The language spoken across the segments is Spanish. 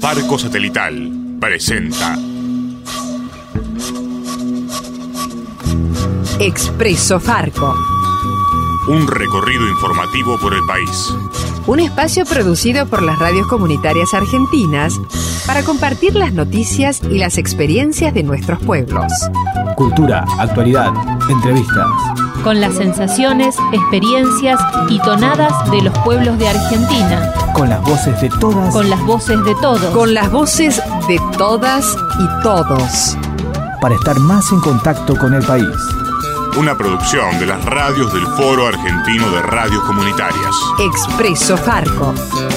Farco Satelital presenta Expreso Farco. Un recorrido informativo por el país. Un espacio producido por las radios comunitarias argentinas para compartir las noticias y las experiencias de nuestros pueblos. Cultura, actualidad, entrevistas. Con las sensaciones, experiencias y tonadas de los pueblos de Argentina. Con las voces de todas. Con las voces de todos. Con las voces de todas y todos. Para estar más en contacto con el país. Una producción de las radios del Foro Argentino de Radios Comunitarias. Expreso Farco.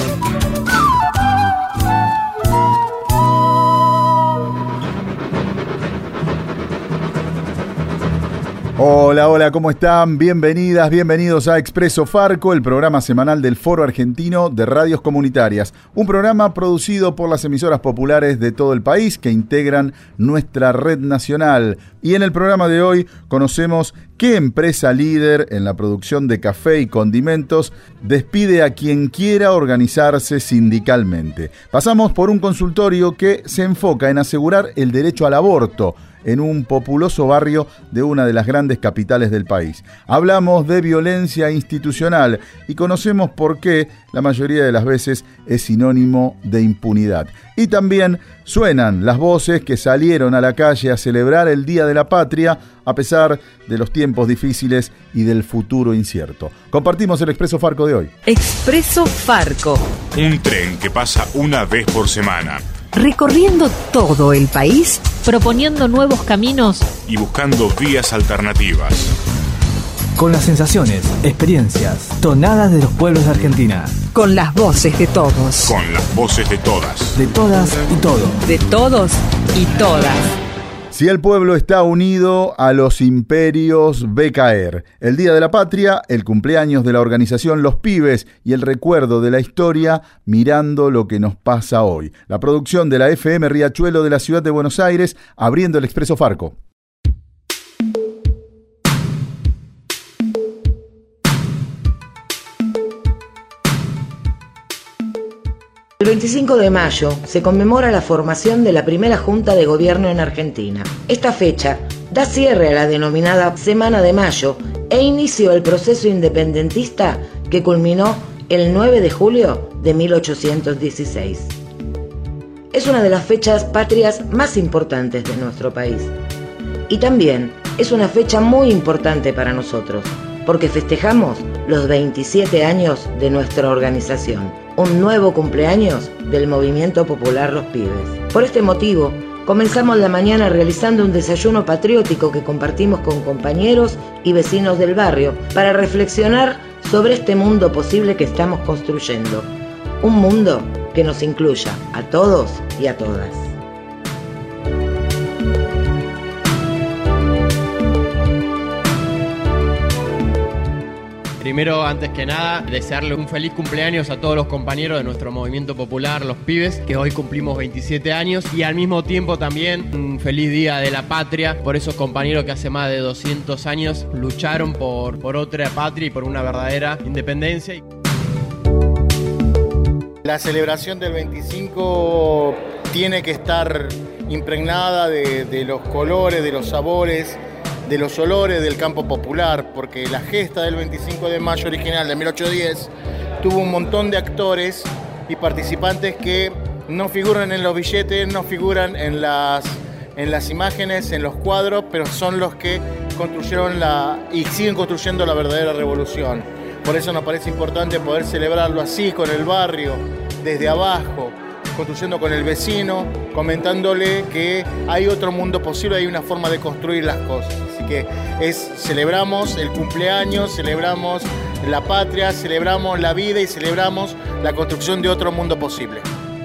Hola, ¿cómo están? Bienvenidas, bienvenidos a Expreso Farco, el programa semanal del Foro Argentino de Radios Comunitarias. Un programa producido por las emisoras populares de todo el país que integran nuestra red nacional. Y en el programa de hoy conocemos qué empresa líder en la producción de café y condimentos despide a quien quiera organizarse sindicalmente. Pasamos por un consultorio que se enfoca en asegurar el derecho al aborto en un populoso barrio de una de las grandes capitales del país. Hablamos de violencia institucional y conocemos por qué la mayoría de las veces es sinónimo de impunidad. Y también suenan las voces que salieron a la calle a celebrar el Día de la Patria a pesar de los tiempos difíciles y del futuro incierto. Compartimos el Expreso Farco de hoy. Expreso Farco. Un tren que pasa una vez por semana. Recorriendo todo el país, proponiendo nuevos caminos y buscando vías alternativas. Con las sensaciones, experiencias, tonadas de los pueblos de Argentina. Con las voces de todos. Con las voces de todas. De todas y todos. De todos y todas. Si el pueblo está unido, a los imperios ve caer. El Día de la Patria, el cumpleaños de la organización Los Pibes y el recuerdo de la historia mirando lo que nos pasa hoy. La producción de la FM Riachuelo de la Ciudad de Buenos Aires, abriendo el Expreso Farco. El 25 de mayo se conmemora la formación de la primera Junta de Gobierno en Argentina. Esta fecha da cierre a la denominada Semana de Mayo e inició el proceso independentista que culminó el 9 de julio de 1816. Es una de las fechas patrias más importantes de nuestro país. Y también es una fecha muy importante para nosotros, porque festejamos los 27 años de nuestra organización, un nuevo cumpleaños del Movimiento Popular Los Pibes. Por este motivo, comenzamos la mañana realizando un desayuno patriótico que compartimos con compañeros y vecinos del barrio para reflexionar sobre este mundo posible que estamos construyendo. Un mundo que nos incluya a todos y a todas. Primero, antes que nada, desearle un feliz cumpleaños a todos los compañeros de nuestro movimiento popular, Los Pibes, que hoy cumplimos 27 años, y al mismo tiempo también un feliz Día de la Patria por esos compañeros que hace más de 200 años lucharon por otra patria y por una verdadera independencia. La celebración del 25 tiene que estar impregnada de los colores, de los sabores, de los olores del campo popular, porque la gesta del 25 de mayo original de 1810 tuvo un montón de actores y participantes que no figuran en los billetes, no figuran en las imágenes, en los cuadros, pero son los que construyeron y siguen construyendo la verdadera revolución. Por eso nos parece importante poder celebrarlo así, con el barrio, desde abajo, construyendo con el vecino, comentándole que hay otro mundo posible, hay una forma de construir las cosas. Así que celebramos el cumpleaños, celebramos la patria, celebramos la vida y celebramos la construcción de otro mundo posible.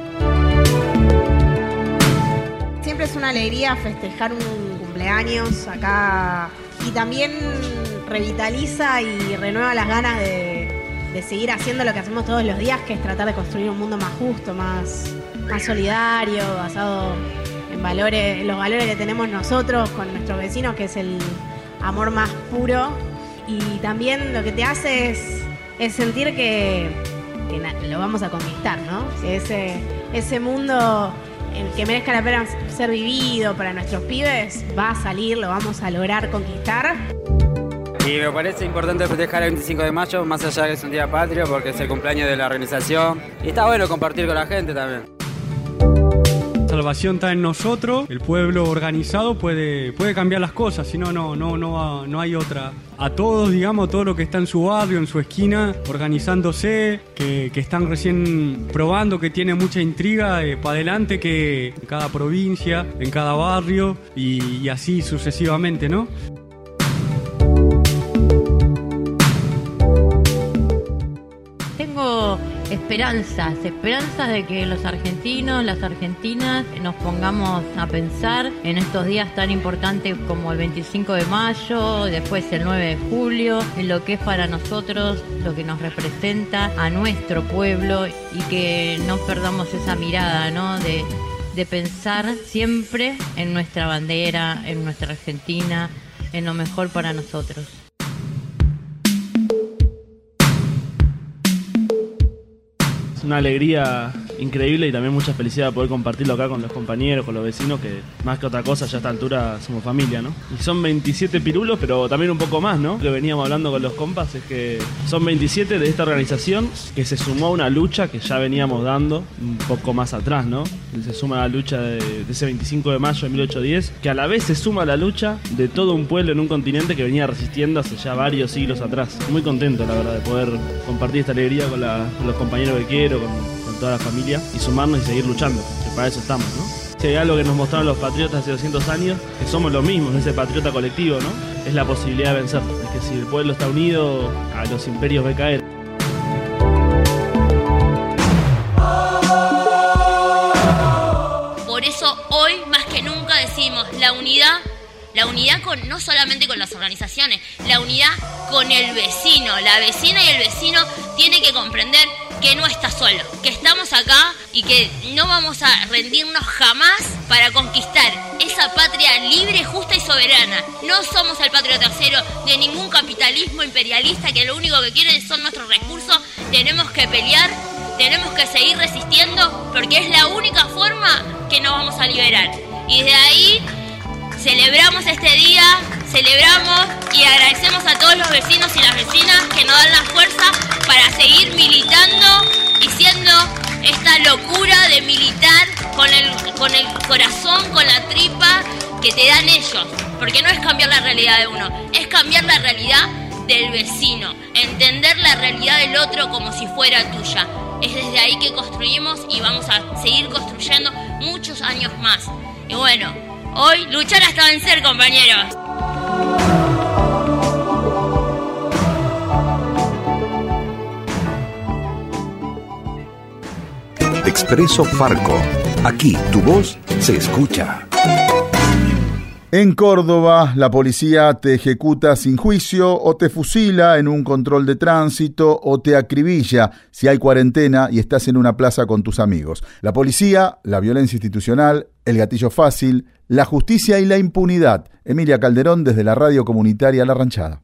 Siempre es una alegría festejar un cumpleaños acá y también revitaliza y renueva las ganas de seguir haciendo lo que hacemos todos los días, que es tratar de construir un mundo más justo, más solidario, basado en valores, en los valores que tenemos nosotros con nuestros vecinos, que es el amor más puro. Y también lo que te hace es sentir que lo vamos a conquistar, ¿no? Que es ese mundo que merezca la pena ser vivido para nuestros pibes va a salir, lo vamos a lograr conquistar. Y me parece importante festejar el 25 de mayo, más allá de que es un día patrio, porque es el cumpleaños de la organización. Y está bueno compartir con la gente también. La salvación está en nosotros, el pueblo organizado puede cambiar las cosas, si no, no hay otra. A todos, digamos, todo lo que está en su barrio, en su esquina, organizándose, que están recién probando, que tiene mucha intriga para adelante, que en cada provincia, en cada barrio y así sucesivamente, ¿no? Tengo esperanzas de que los argentinos, las argentinas nos pongamos a pensar en estos días tan importantes como el 25 de mayo, después el 9 de julio, en lo que es para nosotros, lo que nos representa a nuestro pueblo y que no perdamos esa mirada, ¿no? de pensar siempre en nuestra bandera, en nuestra Argentina, en lo mejor para nosotros. Es una alegría increíble y también mucha felicidad poder compartirlo acá con los compañeros, con los vecinos, que más que otra cosa ya a esta altura somos familia, ¿no? Y son 27 pirulos, pero también un poco más, ¿no? Lo que veníamos hablando con los compas es que son 27 de esta organización que se sumó a una lucha que ya veníamos dando un poco más atrás, ¿no? Se suma a la lucha de ese 25 de mayo de 1810, que a la vez se suma a la lucha de todo un pueblo en un continente que venía resistiendo hace ya varios siglos atrás. Muy contento, la verdad, de poder compartir esta alegría con los compañeros que quiero, con toda la familia, y sumarnos y seguir luchando, que para eso estamos, ¿no? Si hay algo que nos mostraron los patriotas hace 200 años, que somos los mismos, ese patriota colectivo, ¿no? Es la posibilidad de vencer. Es que si el pueblo está unido, a los imperios ve caer. Por eso hoy, más que nunca, decimos la unidad no solamente con las organizaciones, la unidad con el vecino. La vecina y el vecino tienen que comprender que no está solo, que estamos acá y que no vamos a rendirnos jamás para conquistar esa patria libre, justa y soberana. No somos el patrio tercero de ningún capitalismo imperialista que lo único que quiere son nuestros recursos. Tenemos que pelear, tenemos que seguir resistiendo, porque es la única forma que nos vamos a liberar. Y desde ahí celebramos este día, celebramos y agradecemos a todos los vecinos y las vecinas que nos dan la fuerza para seguir militando y siendo esta locura de militar con el corazón, con la tripa que te dan ellos. Porque no es cambiar la realidad de uno, es cambiar la realidad del vecino, entender la realidad del otro como si fuera tuya. Es desde ahí que construimos y vamos a seguir construyendo muchos años más. Y bueno, hoy luchar hasta vencer, compañeros. Expreso Farco. Aquí tu voz se escucha. En Córdoba, la policía te ejecuta sin juicio o te fusila en un control de tránsito o te acribilla si hay cuarentena y estás en una plaza con tus amigos. La policía, la violencia institucional, el gatillo fácil, la justicia y la impunidad. Emilia Calderón desde la radio comunitaria La Ranchada.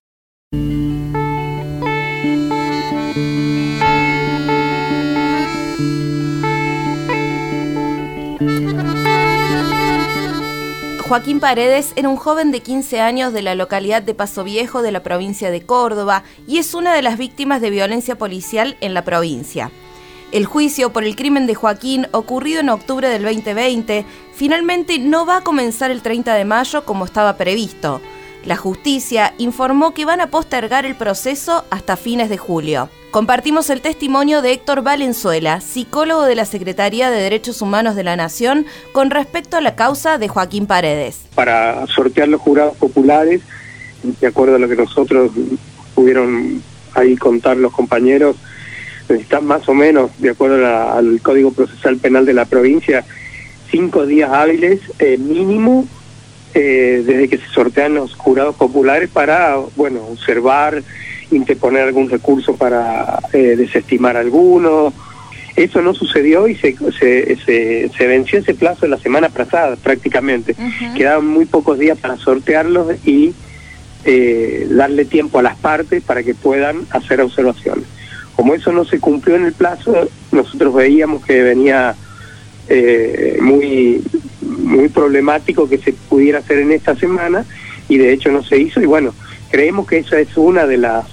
Joaquín Paredes era un joven de 15 años de la localidad de Paso Viejo de la provincia de Córdoba y es una de las víctimas de violencia policial en la provincia. El juicio por el crimen de Joaquín, ocurrido en octubre del 2020, finalmente no va a comenzar el 30 de mayo como estaba previsto. La justicia informó que van a postergar el proceso hasta fines de julio. Compartimos el testimonio de Héctor Valenzuela, psicólogo de la Secretaría de Derechos Humanos de la Nación, con respecto a la causa de Joaquín Paredes. Para sortear los jurados populares, de acuerdo a lo que nosotros pudieron ahí contar los compañeros, necesitan más o menos, de acuerdo al Código Procesal Penal de la provincia, 5 días hábiles mínimo desde que se sortean los jurados populares para, observar, interponer algún recurso para desestimar alguno. Eso no sucedió y se venció ese plazo la semana pasada prácticamente. Quedaban muy pocos días para sortearlos y darle tiempo a las partes para que puedan hacer observaciones. Como eso no se cumplió en el plazo, nosotros veíamos que venía muy problemático que se pudiera hacer en esta semana, y de hecho no se hizo, y bueno, creemos que esa es una de las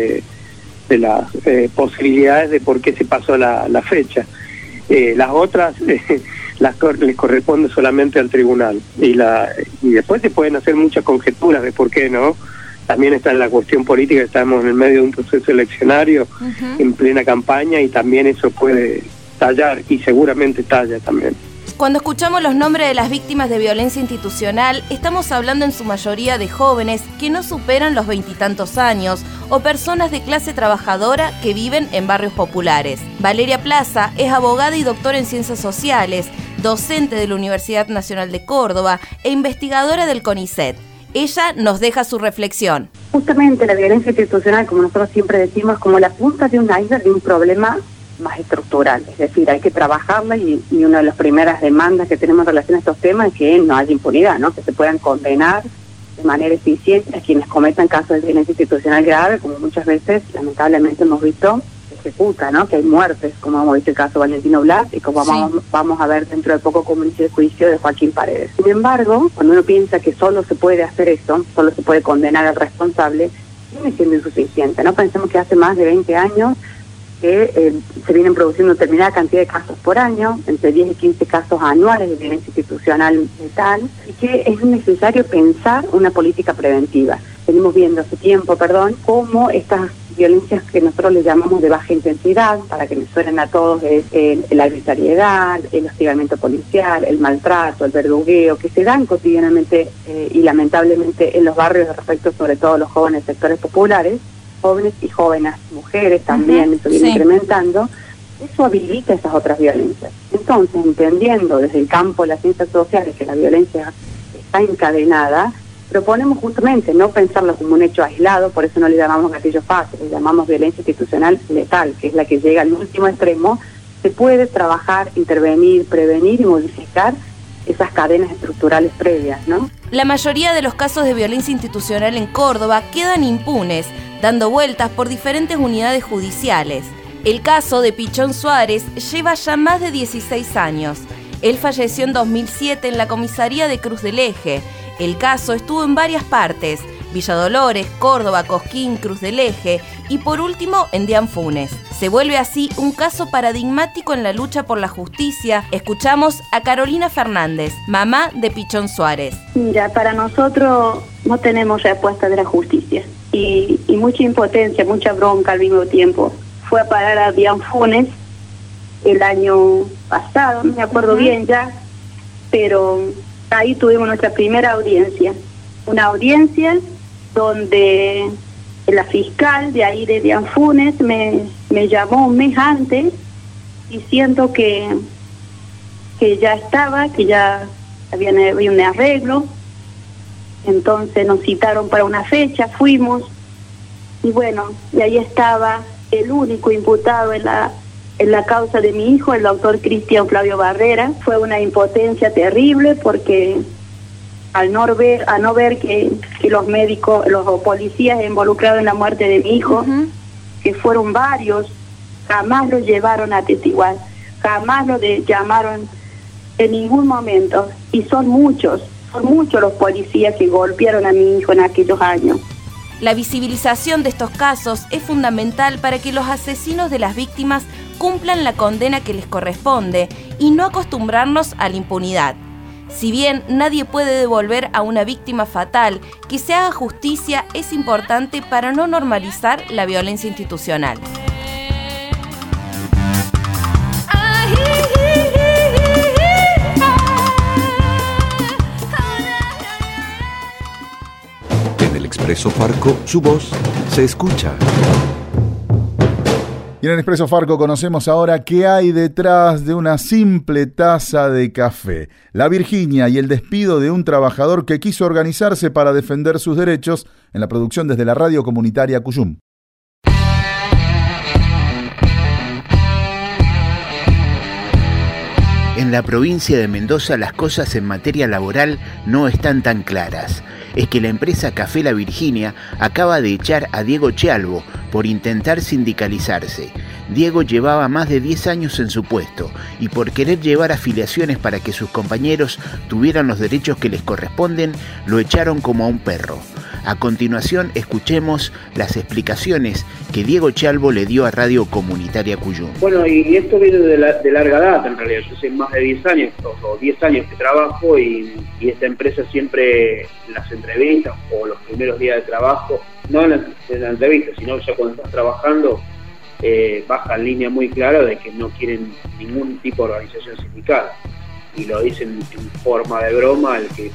posibilidades de por qué se pasó la fecha. Las otras les corresponde solamente al tribunal, y después se pueden hacer muchas conjeturas de por qué no. También está en la cuestión política, estamos en el medio de un proceso eleccionario, en plena campaña, y también eso puede tallar, y seguramente talla también. Cuando escuchamos los nombres de las víctimas de violencia institucional, estamos hablando en su mayoría de jóvenes que no superan los 20 y tantos años o personas de clase trabajadora que viven en barrios populares. Valeria Plaza es abogada y doctora en Ciencias Sociales, docente de la Universidad Nacional de Córdoba e investigadora del CONICET. Ella nos deja su reflexión. Justamente la violencia institucional, como nosotros siempre decimos, es como la punta de un iceberg de un problema más estructural, es decir, hay que trabajarla, y una de las primeras demandas que tenemos en relación a estos temas es que no haya impunidad, ¿no? Que se puedan condenar de manera eficiente a quienes cometan casos de violencia institucional grave, como muchas veces lamentablemente hemos visto se ejecuta, ¿no? Que hay muertes, como hemos visto el caso de Valentino Blas, y como vamos a ver dentro de poco como inicio el juicio de Joaquín Paredes. Sin embargo, cuando uno piensa que solo se puede hacer esto, solo se puede condenar al responsable, viene siendo insuficiente, ¿no? Pensemos que hace más de 20 años que se vienen produciendo determinada cantidad de casos por año, entre 10 y 15 casos anuales de violencia institucional letal, y que es necesario pensar una política preventiva. Venimos viendo hace tiempo, cómo estas violencias que nosotros le llamamos de baja intensidad, para que nos suenen a todos, es la arbitrariedad, el hostigamiento policial, el maltrato, el verdugueo, que se dan cotidianamente y lamentablemente en los barrios respecto sobre todo a los jóvenes sectores populares, jóvenes y jóvenes mujeres también, eso viene incrementando, eso habilita esas otras violencias. Entonces, entendiendo desde el campo de las ciencias sociales que la violencia está encadenada, proponemos justamente no pensarlo como un hecho aislado, por eso no le llamamos gatillo fácil, le llamamos violencia institucional letal, que es la que llega al último extremo. Se puede trabajar, intervenir, prevenir y modificar esas cadenas estructurales previas, ¿no? La mayoría de los casos de violencia institucional en Córdoba quedan impunes, dando vueltas por diferentes unidades judiciales. El caso de Pichón Suárez lleva ya más de 16 años. Él falleció en 2007 en la comisaría de Cruz del Eje. El caso estuvo en varias partes: Villa Dolores, Córdoba, Cosquín, Cruz del Eje y por último en Dianfunes. Se vuelve así un caso paradigmático en la lucha por la justicia. Escuchamos a Carolina Fernández, mamá de Pichón Suárez. Mira, para nosotros no tenemos respuesta de la justicia y mucha impotencia, mucha bronca al mismo tiempo. Fue a parar a Dianfunes el año pasado, no me acuerdo bien ya, pero ahí tuvimos nuestra primera audiencia. Una audiencia donde la fiscal de ahí de Dianfunes me llamó un mes antes diciendo que ya estaba, que ya había un arreglo. Entonces nos citaron para una fecha, fuimos, y bueno, y ahí estaba el único imputado en la causa de mi hijo, el doctor Cristian Flavio Barrera. Fue una impotencia terrible porque al no ver que los médicos, los policías involucrados en la muerte de mi hijo, que fueron varios, jamás lo llevaron a atestiguar, jamás lo llamaron en ningún momento, y son muchos los policías que golpearon a mi hijo en aquellos años. La visibilización de estos casos es fundamental para que los asesinos de las víctimas cumplan la condena que les corresponde y no acostumbrarnos a la impunidad. Si bien nadie puede devolver a una víctima fatal, que se haga justicia es importante para no normalizar la violencia institucional. En el Expreso Farco, su voz se escucha. Y en el Expreso Farco conocemos ahora qué hay detrás de una simple taza de café. La Virginia y el despido de un trabajador que quiso organizarse para defender sus derechos en la producción desde la radio comunitaria Cuyum. En la provincia de Mendoza las cosas en materia laboral no están tan claras. Es que la empresa Café La Virginia acaba de echar a Diego Chialvo por intentar sindicalizarse. Diego llevaba más de 10 años en su puesto y por querer llevar afiliaciones para que sus compañeros tuvieran los derechos que les corresponden, lo echaron como a un perro. A continuación, escuchemos las explicaciones que Diego Chalvo le dio a Radio Comunitaria Cuyum. Bueno, y esto viene de larga data, en realidad. Yo hace más de 10 años, o 10 años que trabajo, y esta empresa siempre, en las entrevistas o los primeros días de trabajo, no en la entrevista, sino ya cuando estás trabajando, baja en línea muy clara de que no quieren ningún tipo de organización sindical. Y lo dicen en forma de broma, el que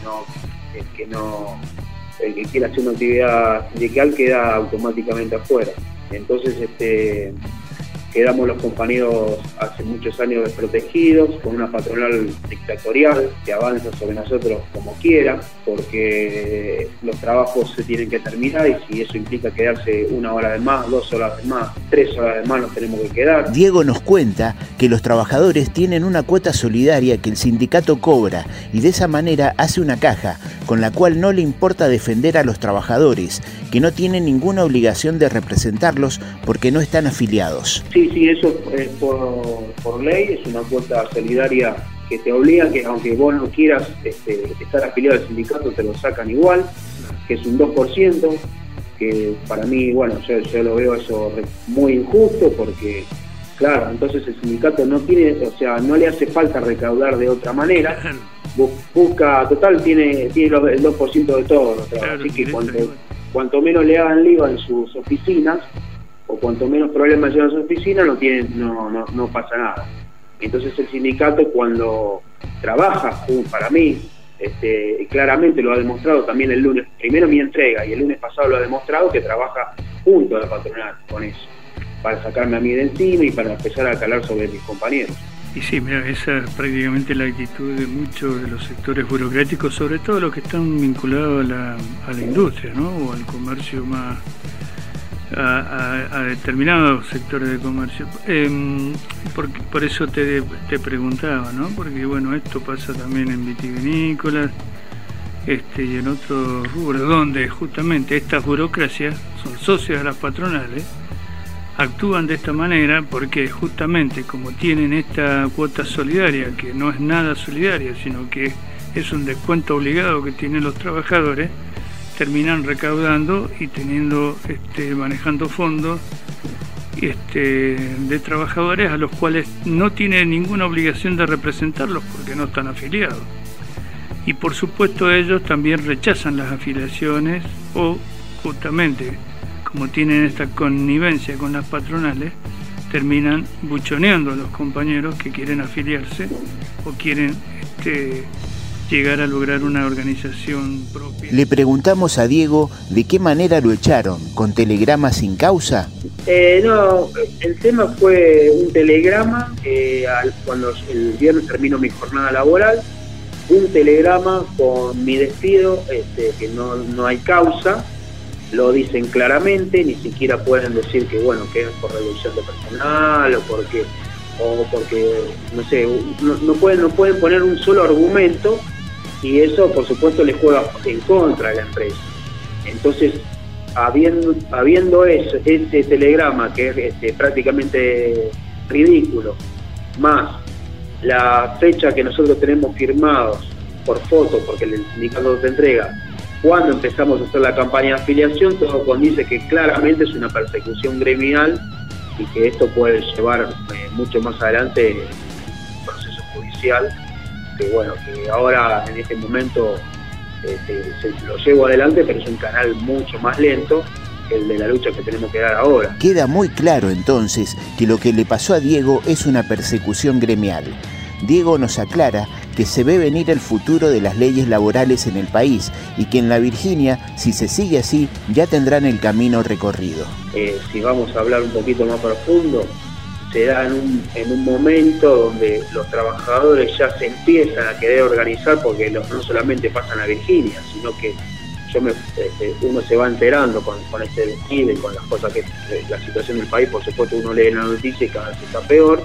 quiera hacer una actividad sindical queda automáticamente afuera. Entonces quedamos los compañeros hace muchos años desprotegidos, con una patronal dictatorial que avanza sobre nosotros como quiera, porque los trabajos se tienen que terminar y si eso implica quedarse 1 hora de más, 2 horas de más, 3 horas de más nos tenemos que quedar. Diego nos cuenta que los trabajadores tienen una cuota solidaria que el sindicato cobra y de esa manera hace una caja con la cual no le importa defender a los trabajadores, que no tienen ninguna obligación de representarlos porque no están afiliados. Sí, eso es por ley, es una cuota solidaria que te obliga, que aunque vos no quieras estar afiliado al sindicato, te lo sacan igual, que es un 2%, que para mí, bueno, yo lo veo eso muy injusto, porque, claro, entonces el sindicato no tiene, o sea, no le hace falta recaudar de otra manera, busca, total, tiene el 2% de todo, claro, así que cuanto menos le hagan lío en sus oficinas, o cuanto menos problemas llevan a su oficina, no pasa nada. Entonces el sindicato, cuando trabaja, para mí, claramente lo ha demostrado también el lunes, primero mi entrega y el lunes pasado lo ha demostrado, que trabaja junto a la patronal con eso, para sacarme a mí de encima y para empezar a calar sobre mis compañeros. Y sí, mira, esa es prácticamente la actitud de muchos de los sectores burocráticos, sobre todo los que están vinculados a la industria, ¿no? O al comercio más, a determinados sectores de comercio. Por eso te preguntaba, ¿no? Porque bueno, esto pasa también en vitivinícolas y en otros rubros, donde justamente estas burocracias son socias de las patronales, actúan de esta manera porque justamente como tienen esta cuota solidaria, que no es nada solidaria, sino que es un descuento obligado que tienen los trabajadores, terminan recaudando y manejando fondos de trabajadores a los cuales no tienen ninguna obligación de representarlos porque no están afiliados. Y por supuesto ellos también rechazan las afiliaciones o justamente como tienen esta connivencia con las patronales, terminan buchoneando a los compañeros que quieren afiliarse o quieren llegar a lograr una organización propia. Le preguntamos a Diego de qué manera lo echaron, ¿con telegrama sin causa? No, el tema fue un telegrama, cuando el viernes terminó mi jornada laboral, un telegrama con mi despido, que no hay causa. Lo dicen claramente, ni siquiera pueden decir que que es por reducción de personal o porque no sé, no pueden poner un solo argumento, y eso por supuesto les juega en contra de la empresa. Entonces, habiendo ese telegrama que es prácticamente ridículo, más la fecha que nosotros tenemos firmados por foto, porque el sindicato te entrega, cuando empezamos a hacer la campaña de afiliación, todo condice que claramente es una persecución gremial y que esto puede llevar mucho más adelante un proceso judicial, que ahora en este momento lo llevo adelante, pero es un canal mucho más lento que el de la lucha que tenemos que dar ahora. Queda muy claro entonces que lo que le pasó a Diego es una persecución gremial. Diego nos aclara que se ve venir el futuro de las leyes laborales en el país y que en la Virginia, si se sigue así, ya tendrán el camino recorrido. Si vamos a hablar un poquito más profundo, se da en un momento donde los trabajadores ya se empiezan a querer organizar, porque no solamente pasa en la Virginia, sino que uno se va enterando con este despido y con las cosas que la situación del país. Por supuesto, uno lee la noticia y cada vez está peor.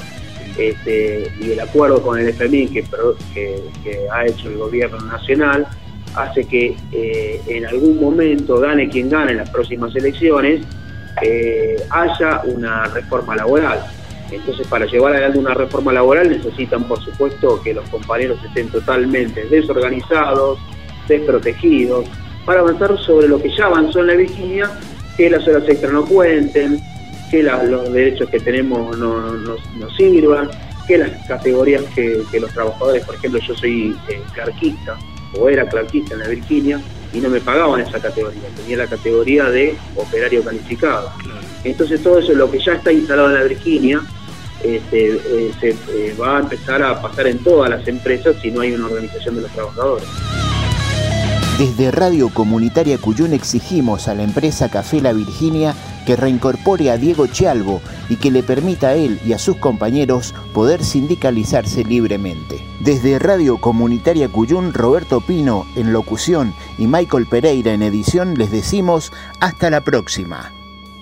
Y el acuerdo con el FMI que ha hecho el gobierno nacional hace que en algún momento, gane quien gane en las próximas elecciones, haya una reforma laboral. Entonces, para llevar adelante una reforma laboral necesitan, por supuesto, que los compañeros estén totalmente desorganizados, desprotegidos, para avanzar sobre lo que ya avanzó en la Virginia, que las horas extras no cuenten, que los derechos que tenemos no sirvan, que las categorías que los trabajadores, por ejemplo, yo soy clarquista, o era clarquista en la Virginia, y no me pagaban esa categoría, tenía la categoría de operario calificado. Entonces todo eso, lo que ya está instalado en la Virginia, se va a empezar a pasar en todas las empresas si no hay una organización de los trabajadores. Desde Radio Comunitaria Cuyún exigimos a la empresa Café La Virginia que reincorpore a Diego Chialvo y que le permita a él y a sus compañeros poder sindicalizarse libremente. Desde Radio Comunitaria Cuyún, Roberto Pino en locución y Michael Pereira en edición, les decimos hasta la próxima.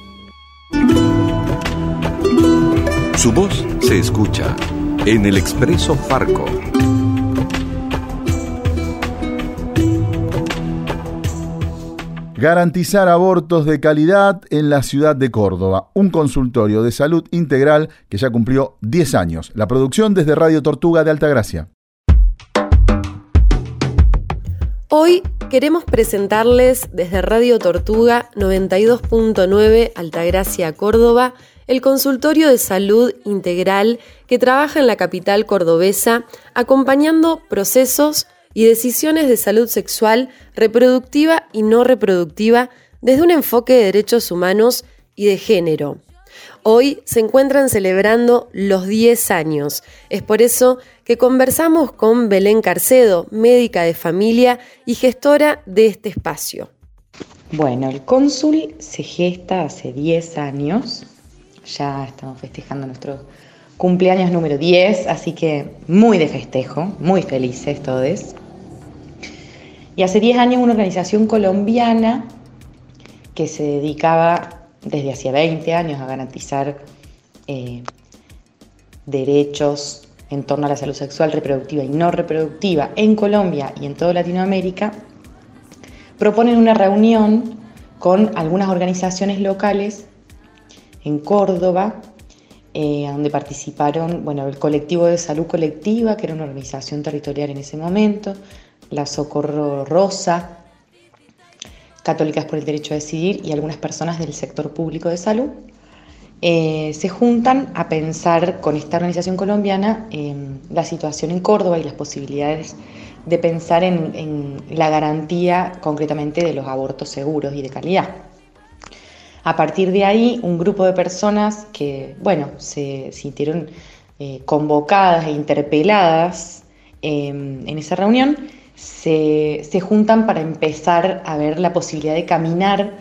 Su voz se escucha en el Expreso Farco. Garantizar abortos de calidad en la ciudad de Córdoba. Un consultorio de salud integral que ya cumplió 10 años. La producción desde Radio Tortuga de Altagracia. Hoy queremos presentarles desde Radio Tortuga 92.9 Altagracia, Córdoba, el consultorio de salud integral que trabaja en la capital cordobesa acompañando procesos y decisiones de salud sexual, reproductiva y no reproductiva desde un enfoque de derechos humanos y de género. Hoy se encuentran celebrando los 10 años. Es por eso que conversamos con Belén Carcedo, médica de familia y gestora de este espacio. Bueno, el cónsul se gesta hace 10 años. Ya estamos festejando nuestro cumpleaños número 10, así que muy de festejo, muy felices todos. Y hace 10 años una organización colombiana que se dedicaba desde hacía 20 años a garantizar derechos en torno a la salud sexual, reproductiva y no reproductiva en Colombia y en toda Latinoamérica, proponen una reunión con algunas organizaciones locales en Córdoba, donde participaron el Colectivo de Salud Colectiva, que era una organización territorial en ese momento, la Socorro Rosa, Católicas por el Derecho a Decidir y algunas personas del sector público de salud, se juntan a pensar con esta organización colombiana la situación en Córdoba y las posibilidades de pensar en la garantía concretamente de los abortos seguros y de calidad. A partir de ahí, un grupo de personas que, se sintieron convocadas e interpeladas en esa reunión, se juntan para empezar a ver la posibilidad de caminar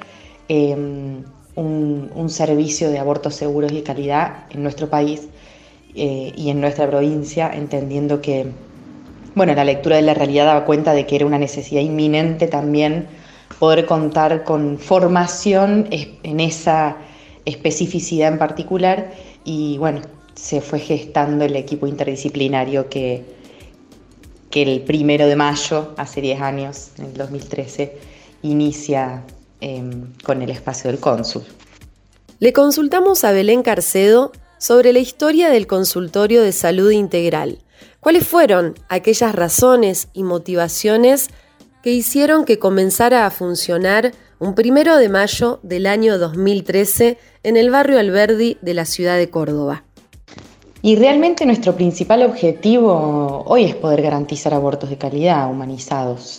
un servicio de abortos seguros y de calidad en nuestro país y en nuestra provincia, entendiendo que la lectura de la realidad daba cuenta de que era una necesidad inminente también poder contar con formación en esa especificidad en particular y se fue gestando el equipo interdisciplinario que el 1 de mayo, hace 10 años, en el 2013, inicia con el espacio del cónsul. Le consultamos a Belén Carcedo sobre la historia del consultorio de salud integral. ¿Cuáles fueron aquellas razones y motivaciones que hicieron que comenzara a funcionar un 1 de mayo del año 2013 en el barrio Alberdi de la ciudad de Córdoba? Y realmente nuestro principal objetivo hoy es poder garantizar abortos de calidad, humanizados.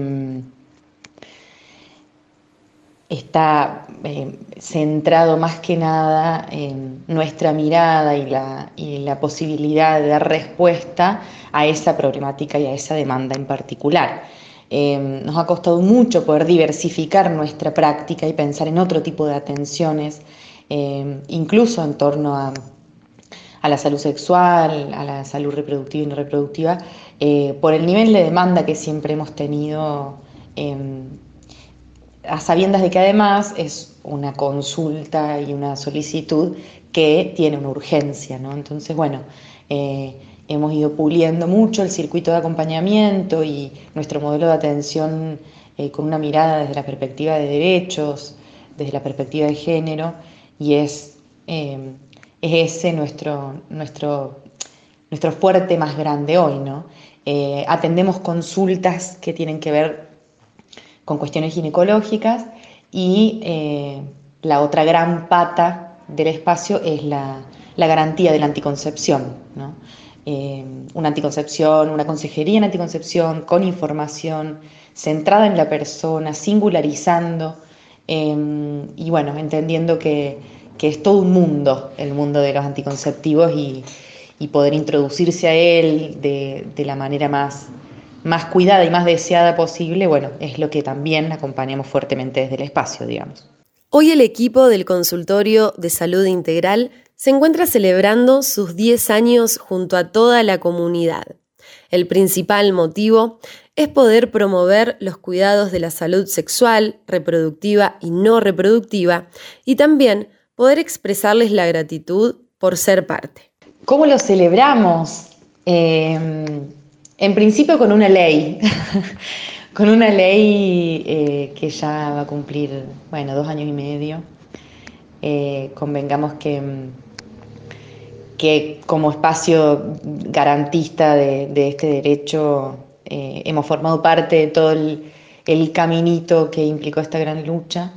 Está centrado más que nada en nuestra mirada y la posibilidad de dar respuesta a esa problemática y a esa demanda en particular. Nos ha costado mucho poder diversificar nuestra práctica y pensar en otro tipo de atenciones, incluso en torno a la salud sexual, a la salud reproductiva y no reproductiva, por el nivel de demanda que siempre hemos tenido, a sabiendas de que además es una consulta y una solicitud que tiene una urgencia, ¿no? Entonces, hemos ido puliendo mucho el circuito de acompañamiento y nuestro modelo de atención con una mirada desde la perspectiva de derechos, desde la perspectiva de género, y es es ese nuestro fuerte más grande hoy, ¿no? Atendemos consultas que tienen que ver con cuestiones ginecológicas y la otra gran pata del espacio es la garantía de la anticoncepción, ¿no? Una anticoncepción, una consejería en anticoncepción con información centrada en la persona, singularizando y bueno, entendiendo que es todo un mundo, el mundo de los anticonceptivos y poder introducirse a él de la manera más cuidada y más deseada posible, bueno, es lo que también acompañamos fuertemente desde el espacio, digamos. Hoy el equipo del Consultorio de Salud Integral se encuentra celebrando sus 10 años junto a toda la comunidad. El principal motivo es poder promover los cuidados de la salud sexual, reproductiva y no reproductiva, y también poder expresarles la gratitud por ser parte. ¿Cómo lo celebramos? En principio con una ley, con una ley que ya va a cumplir, 2 años y medio. Convengamos que como espacio garantista de este derecho hemos formado parte de todo el caminito que implicó esta gran lucha.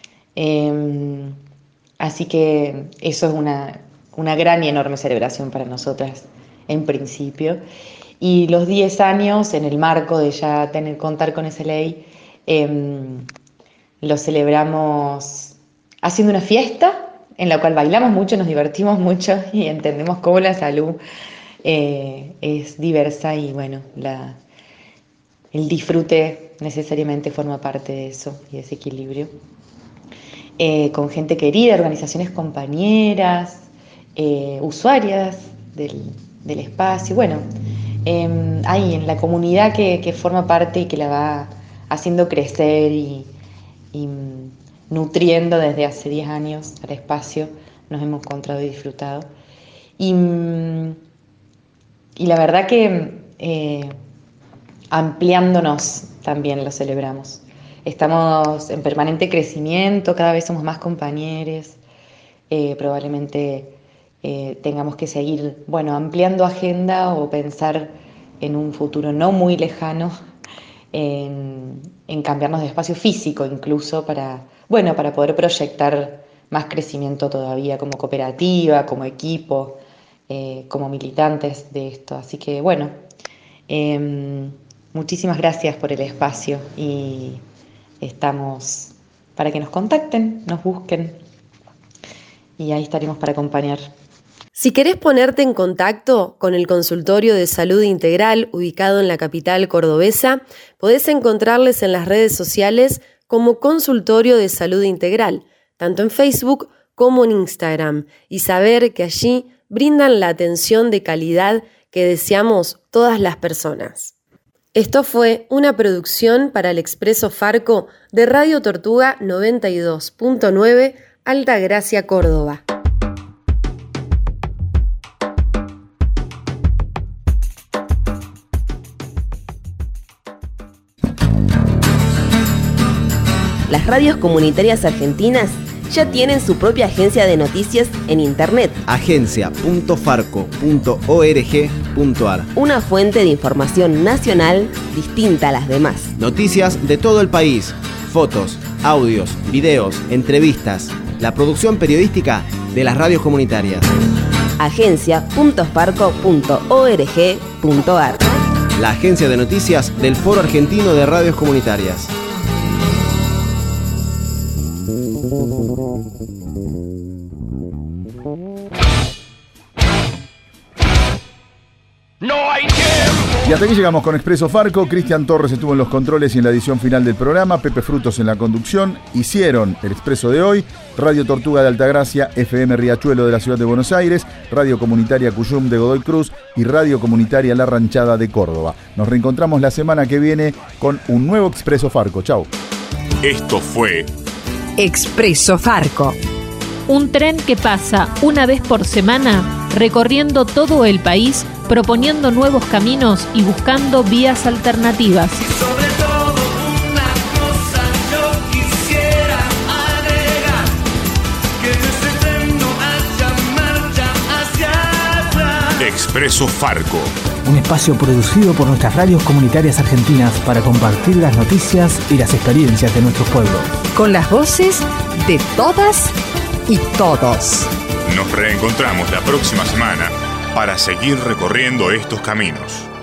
Así que eso es una gran y enorme celebración para nosotras en principio. Y los 10 años, en el marco de ya contar con esa ley, lo celebramos haciendo una fiesta en la cual bailamos mucho, nos divertimos mucho y entendemos cómo la salud es diversa y bueno, el disfrute necesariamente forma parte de eso y de ese equilibrio. Con gente querida, organizaciones compañeras, usuarias del espacio, bueno, ahí en la comunidad que forma parte y que la va haciendo crecer y nutriendo desde hace 10 años al espacio, nos hemos encontrado y disfrutado. Y la verdad que ampliándonos también lo celebramos. Estamos en permanente crecimiento, cada vez somos más compañeros, probablemente tengamos que seguir, ampliando agenda o pensar en un futuro no muy lejano en cambiarnos de espacio físico incluso para poder proyectar más crecimiento todavía como cooperativa, como equipo, como militantes de esto. Así que muchísimas gracias por el espacio y estamos para que nos contacten, nos busquen y ahí estaremos para acompañar. Si querés ponerte en contacto con el Consultorio de Salud Integral ubicado en la capital cordobesa, podés encontrarles en las redes sociales como Consultorio de Salud Integral, tanto en Facebook como en Instagram, y saber que allí brindan la atención de calidad que deseamos todas las personas. Esto fue una producción para el Expreso Farco de Radio Tortuga 92.9, Altagracia, Córdoba. Las radios comunitarias argentinas ya tienen su propia agencia de noticias en internet. agencia.farco.org.ar. Una fuente de información nacional distinta a las demás. Noticias de todo el país, fotos, audios, videos, entrevistas, la producción periodística de las radios comunitarias. agencia.farco.org.ar. La agencia de noticias del Foro Argentino de Radios Comunitarias. Y hasta aquí llegamos con Expreso Farco. Cristian Torres estuvo en los controles y en la edición final del programa. Pepe Frutos en la conducción. Hicieron el Expreso de hoy Radio Tortuga de Altagracia, FM Riachuelo de la Ciudad de Buenos Aires, Radio Comunitaria Cuyum de Godoy Cruz y Radio Comunitaria La Ranchada de Córdoba. Nos reencontramos la semana que viene con un nuevo Expreso Farco. Chau. Esto fue Expreso Farco. Un tren que pasa una vez por semana recorriendo todo el país, proponiendo nuevos caminos y buscando vías alternativas. Sobre todo una cosa yo quisiera agregar, que en ese tren no haya marcha Expreso Farco. Un espacio producido por nuestras radios comunitarias argentinas para compartir las noticias y las experiencias de nuestros pueblos. Con las voces de todas y todos. Nos reencontramos la próxima semana para seguir recorriendo estos caminos.